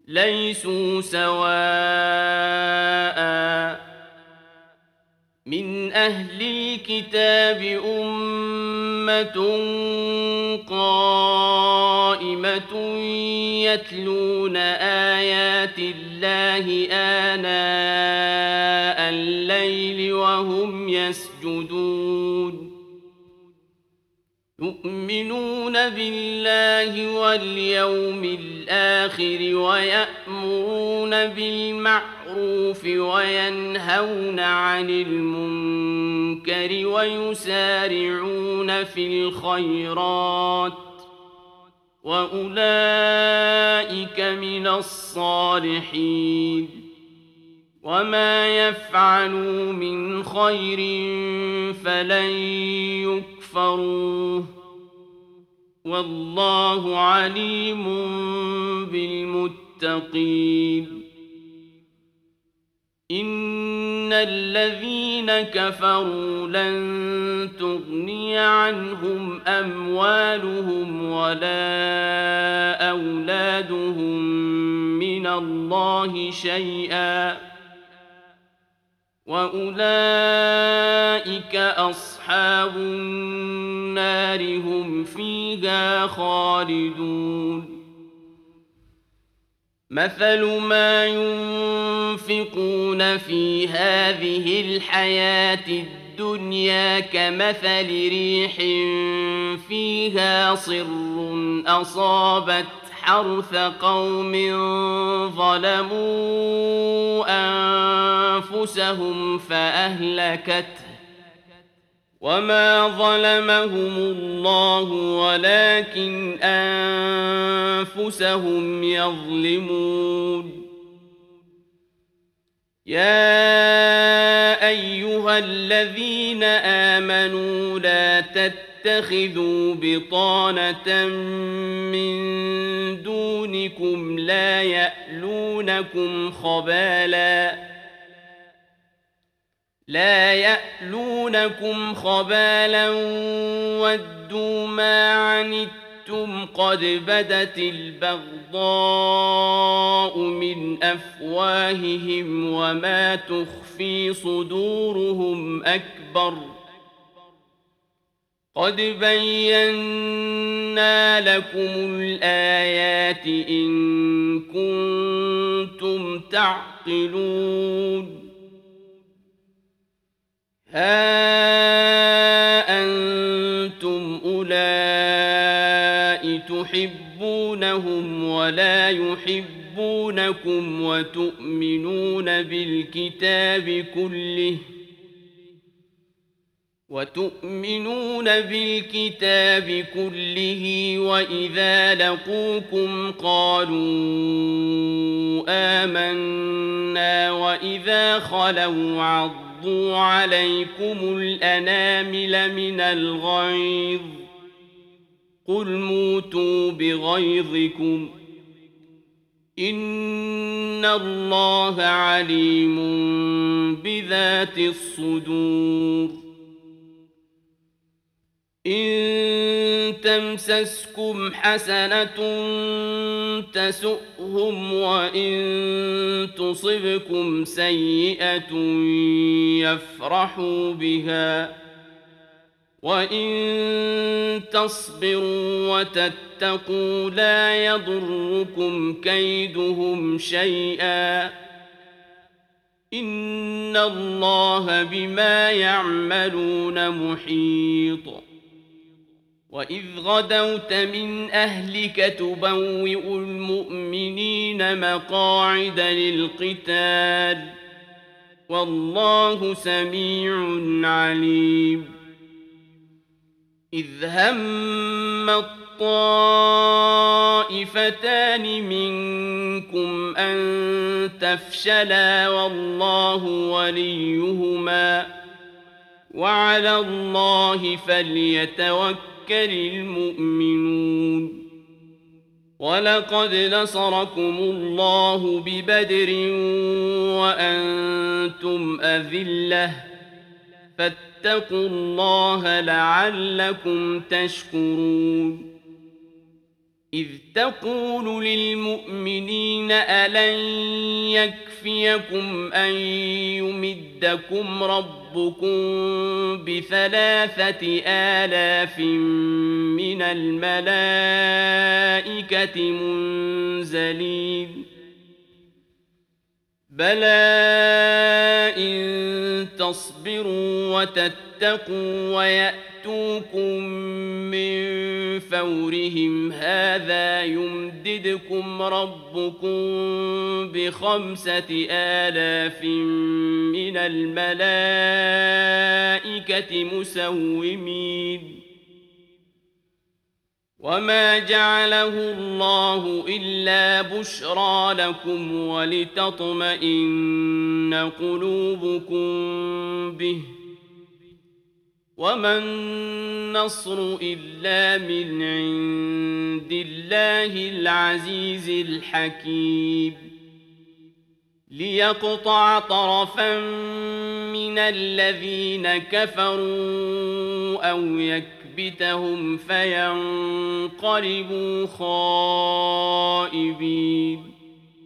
ليسوا سواء. من أهل الكتاب أمة قائمة يتلون آيات الله آناء الليل وهم يسجدون يؤمنون بالله واليوم الآخر ويأمرون بالمعروف وينهون عن المنكر ويسارعون في الخيرات وأولئك من الصالحين وما يفعلوا من خير فلن يكفروه والله عليم بالمتقين. إن الذين كفروا لن تغني عنهم أموالهم ولا أولادهم من الله شيئا وأولئك أصحاب النار هم فيها خالدون. مثل ما ينفقون في هذه الحياة الدنيا كمثل ريح فيها صر أصابت حرث قوم ظلموا أنفسهم فأهلكته وما ظلمهم الله ولكن أنفسهم يظلمون. يا أيها الذين آمنوا لا تتخذوا بطانة من دونكم لا يألونكم خبالا ودوا ما عنتم قد بدت البغضاء من أفواههم وما تخفي صدورهم أكبر قد بينا لكم الآيات إن كنتم تعقلون. ها أنتم أولئك تحبونهم ولا يحبونكم وتؤمنون بالكتاب كله وإذا لقوكم قالوا آمنا وإذا خلوا عضوا عليكم الأنامل من الغيظ قل موتوا بغيظكم إن الله عليم بذات الصدور. إن تمسسكم حسنة تسؤهم وإن تصبكم سيئة يفرحوا بها وإن تصبروا وتتقوا لا يضركم كيدهم شيئا إن الله بما يعملون محيط. وإذ غدوت من أهلك تبوئ المؤمنين مقاعد للقتال والله سميع عليم. إذ هم الطائفتان منكم أن تفشلا والله وليهما وعلى الله فليتوكل المؤمنون. ولقد نصركم الله ببدر وأنتم أذلة فاتقوا الله لعلكم تشكرون. إذ تقول للمؤمنين ألن يكفيكم أن يمدكم ربكم ب3,000 من الملائكة منزلين بلى إن تصبروا وتتقوا ويأتوكم من فورهم هذا يمددكم ربكم ب5,000 من الملائكة مسومين وما جعله الله إلا بشرى لكم ولتطمئن قلوبكم به وما النصر إلا من عند الله العزيز الحكيم ليقطع طرفا من الذين كفروا أو يكبتهم فينقلبوا خائبين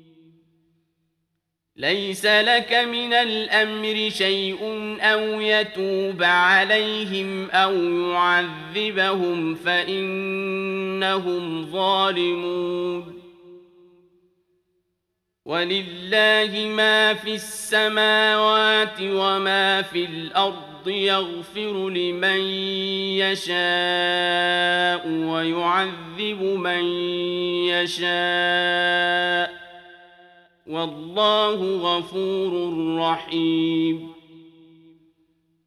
ليس لك من الأمر شيء أو يتوب عليهم أو يعذبهم فإنهم ظالمون ولله ما في السماوات وما في الأرض يغفر لمن يشاء ويعذب من يشاء والله غفور رحيم